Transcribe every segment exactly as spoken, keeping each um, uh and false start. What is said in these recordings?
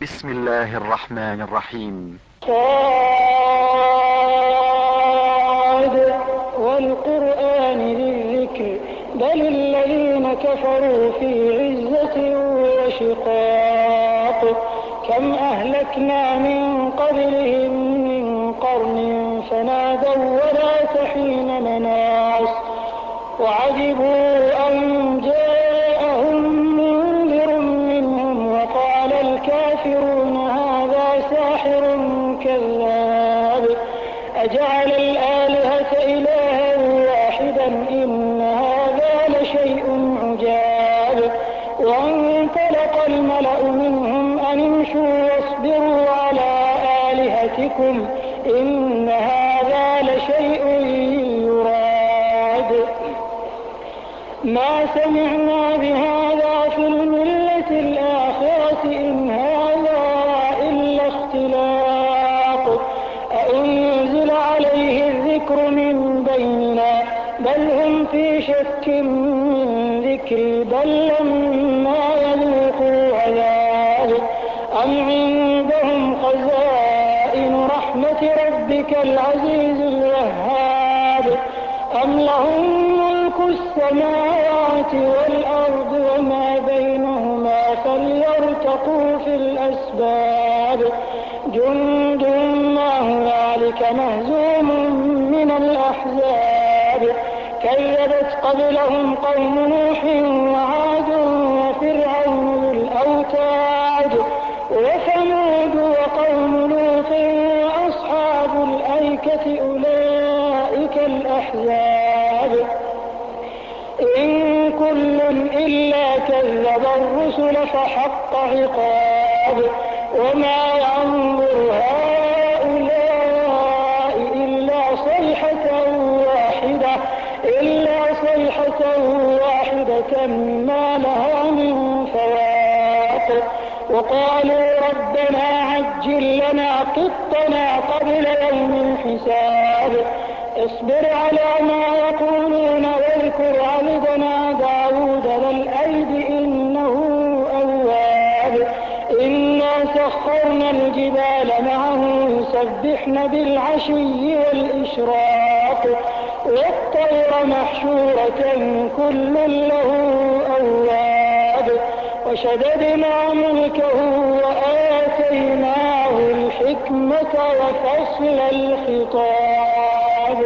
بسم الله الرحمن الرحيم. صاد والقرآن ذي الذكر بل الذين كفروا في عزة وشقاق كم أهلكنا من قبلهم من قرن فنادوا ولا حين مناص وعجبوا أن جاءهم منذر منهم وقال الكافرون هذا ساحر كذاب أجعل الآلهة إلها واحدا إن هذا لشيء عجاب وانطلق الملأ منهم أن امشوا واصبروا على آلهتكم إن هذا لشيء يراد ما سمعنا بهذا في الملة الآخرة إن هذا إلا اختلاق أأنزل عليه الذكر من بيننا بل هم في شك من ذكري بل لما يذوقوا عذاب أم عندهم خزائن رحمة ربك العزيز الوهاب أم لهم ملك السماوات والأرض وما بينهما فليرتقوا في الأسباب جند ما هنالك مهزوم من الأحزاب كذبت قبلهم قوم نوح وعاد وفرعون ذو الأوتاد وثمود وقوم لوط وأصحاب الأيكة أولئك الأحزاب إن كل إلا كذب الرسل فحق عقاب وما ينظر هؤلاء إلا صيحة واحدة إلا صيحة واحدة ما لها من فواق وقالوا ربنا عجل لنا قطنا قبل يوم الحساب اصبر على ما يقولون واذكر عبدنا داود ذا الأيد إنه أواب إنا سخرنا الجبال معه يسبحن بالعشي والإشراق والطير محشورة كل له أواب وشددنا ملكه وآتيناه الحكمة وفصل الخطاب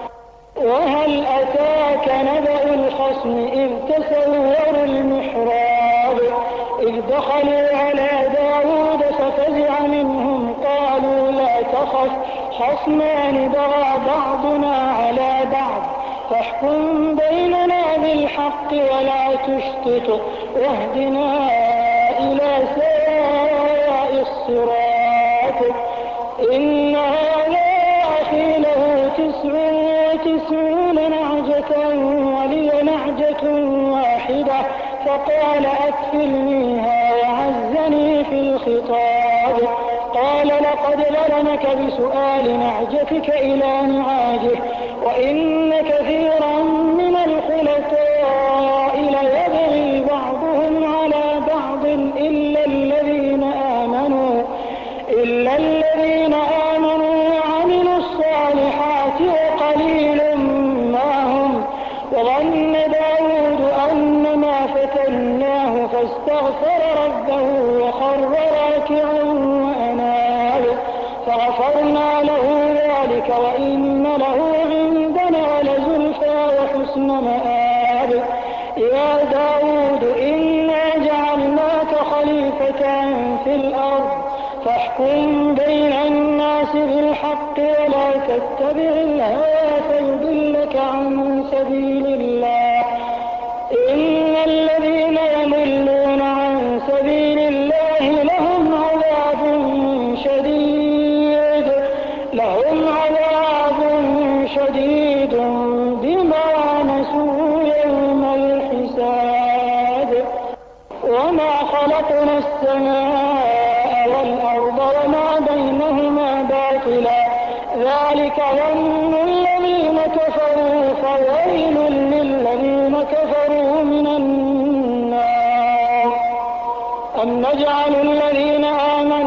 وهل أتاك نبأ الخصم إذ تسوروا المحراب إذ دخلوا على داود ففزع منهم قالوا لا تخف خصمان بغى بعضنا على بعض فاحكم بيننا بالحق ولا تشتت واهدنا إلى سواء الصراط إن هذا أخي له تسع وتسعون نعجة ولي نعجة واحدة فقال أكفلنيها وعزني في الخطاب قال لقد ظلمك بسؤال نعجتك إلى نعاجه وإن كثيرا من الخلطاء ليبغي بعضهم على بعض إلا الذين آمنوا إلا الذين آمنوا وعملوا الصالحات وقليل ما هم وظن داود أن ما فتناه فاستغفر ربه وخر راكعا وأناب فغفرنا له ذلك وإن له عندنا لزلفى وحسن مآب يا داود إنا جعلناك خليفة في الأرض فاحكم بين الناس بالحق ولا تتبع الهوى فيضلك عن سبيل الله إن الذين يضلون عن سبيل الله لهم عذاب شديد لهم عذاب شديد بما نسوا يوم الحساب وما خلقنا السماء والأرض وما بينهما باطلا ذلك ظن الذين كفروا فويل للذين كفروا من النار أم نجعل الذين آمنوا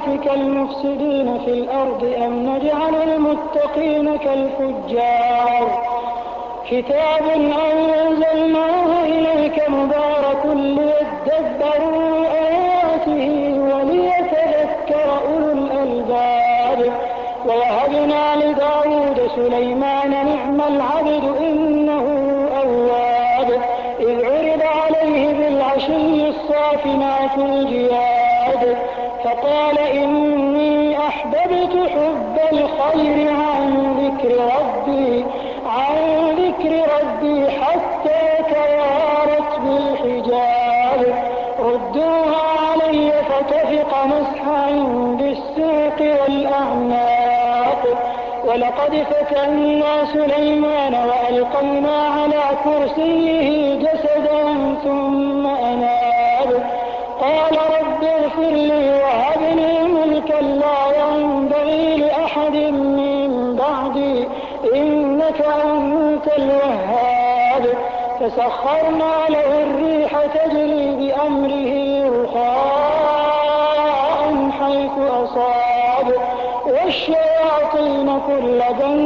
كالمفسدين في الأرض أم نجعل المتقين كالفجار كتاب أنزلناه إليك مبارك ليدبروا آياته وليتذكر أولو الألباب ووهبنا لداود سليمان نعم العبد إنه أواب إذ عرض عليه بالعشي الصافنات الجياد فقال إني أحببت حب الخير عن ذكر ربي عن ذكر ربي حتى توارت بالحجاب ردوها علي فتفق مسحا بالسوق والأعناق ولقد فتنا سليمان وألقينا على كرسيه جسدا ثم أناب قال رب اغفر لي وهب لي ملكا لا ينبغي لأحد من بعدي إنك أنت الوهاب فسخرنا له الريح تجري بأمره رخاء حيث أصاب والشياطين كل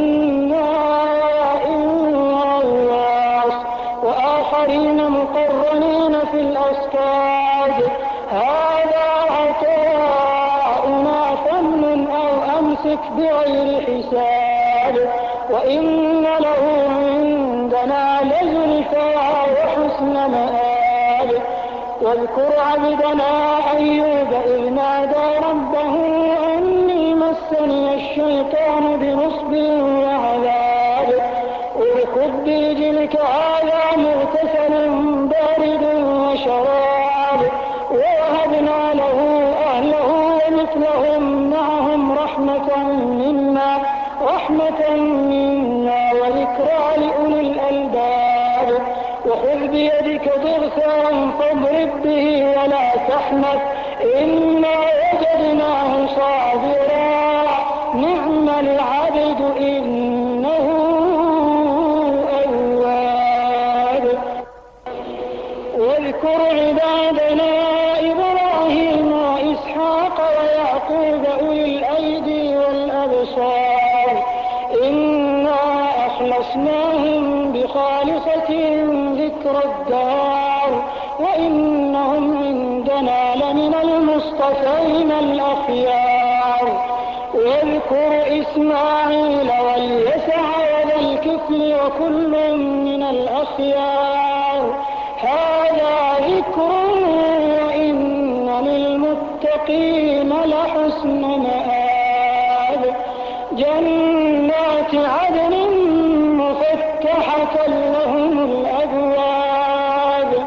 بناء وغواص وآخرين مقرنين في الأصفاد هذا عطاؤنا فامنن أو أمسك بغير حساب وإن له عندنا لزلفى وحسن مآب واذكر عبدنا أيوب إذ نادى ربه أني مسني الشيطان بنصب وعذاب اركض برجلك هذا مغتسل بارد وشراب ووهبنا له أهله ومثلهم معهم رحمة منا رحمة منا وذكرى لأولي الألباب وخذ بيدك ضغثا فاضرب به ولا تحنث إنا وجدناه صابرا نعم العبد إنه أواب واذكر عبادنا إبراهيم وإسحاق ويعقوب أولي الأيدي والأبصار إنا أخلصناهم بخالصة ذكر الدار وإنهم عندنا لمن المصطفين الأخيار واذكر إسماعيل واليسع وذا الكفل وكل من الأخيار هذا ذكر وإن للمتقين لحسن مآب جنات عدن مفتحة لهم الأبواب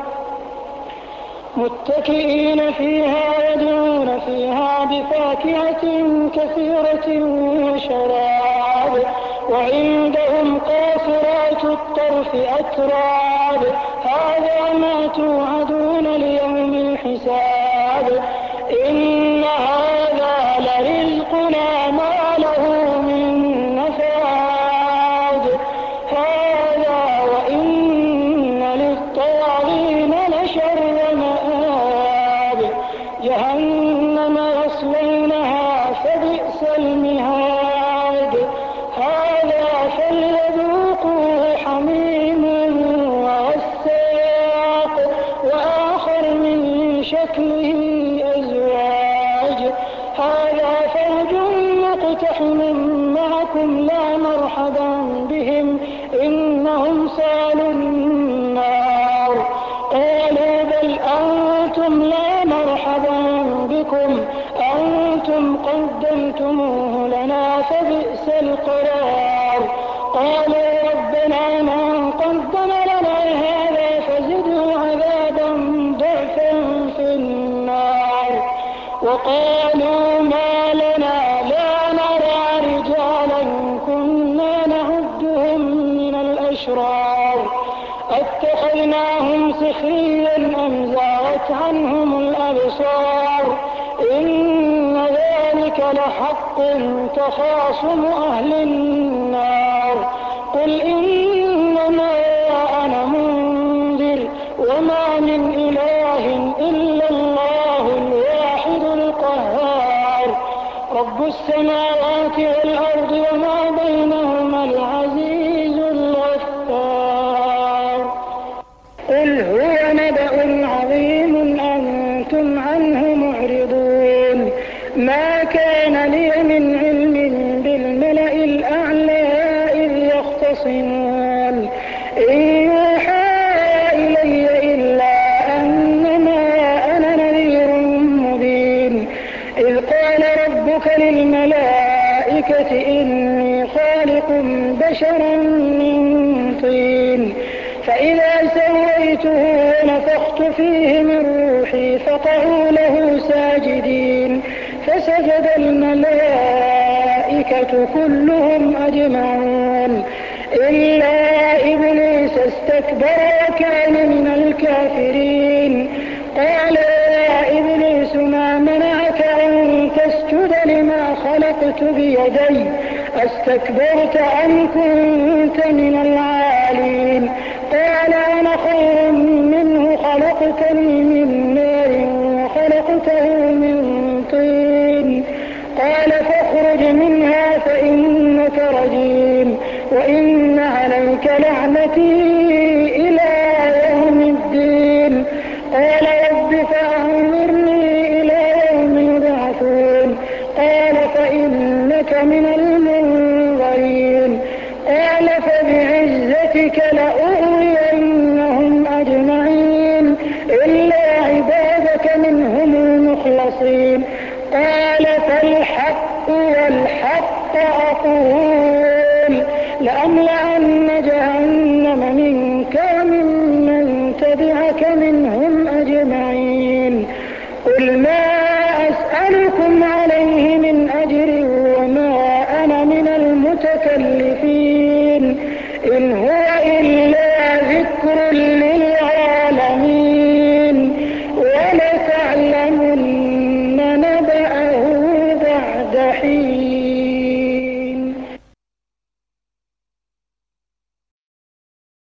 متكئين فيها يدعون فيها بفاكهة كثيرة وشراب وعندهم قاصرات الطرف أتراب هذا ما توعدون ليوم الحساب إن هذا لرزقنا ما له من نفاد هذا وإن للطاغين لشر مآب جهنم يصلونها فبئس المهاد هذا فليذوقوه حميم وغساق وآخر من شكله أزواج هذا فوج مقتحم معكم لا مرحبا بهم إنهم صالوا النار قالوا بل أنتم لا مرحبا بكم أنتم قدمتموه لنا فبئس القرار قالوا ربنا من قدم لنا هذا فزده عذابا ضعفا في النار وقالوا ما لنا لا نرى رجالا كنا نعدهم من الأشرار أتخذناهم سخريا أم زاغت عنهم الأبصار إن ذلك لحق تخاصم أهل النار قل إنما أنا منذر وما من إله إلا الله الواحد القهار رب السماوات والأرض وما بينهما العزيز الغفار قل هو نبأ عظيم أنتم عنه معرضون ما كان لي من علم بالملأ الأعلى إذ يختصمون إن يوحى إلي إلا أنما أنا نذير مبين إذ قال ربك للملائكة إني خالق بشرا من طين فإذا سويته ونفخت فيه من روحي فقعوا له ساجدين فسجد الملائكة كلهم أجمعون إلا إبليس استكبر وكان من الكافرين قال يا إبليس ما منعك أن تسجد لما خلقت بيدي أستكبرت أم كنت من العالين قال أنا خير منه خلقتني من نار وخلقته من طين قال فاخرج منها فإنك رجيم وإن عليك لعنتي إلى يوم الدين قال رب فأنظرني إلى يوم يبعثون قال فإنك من المنظرين قال فبعزتك لأغوينهم أجمعين إلا عبادك منهم المخلصين قال فالحق والحق أقول لأملأن جهنم منك وممن تبعك منهم أجمعين قل ما أسألكم عليه من أجر وما أنا من المتكلفين إن هو إلا ذكر للعالمين ولتعلمن نبأه بعد حين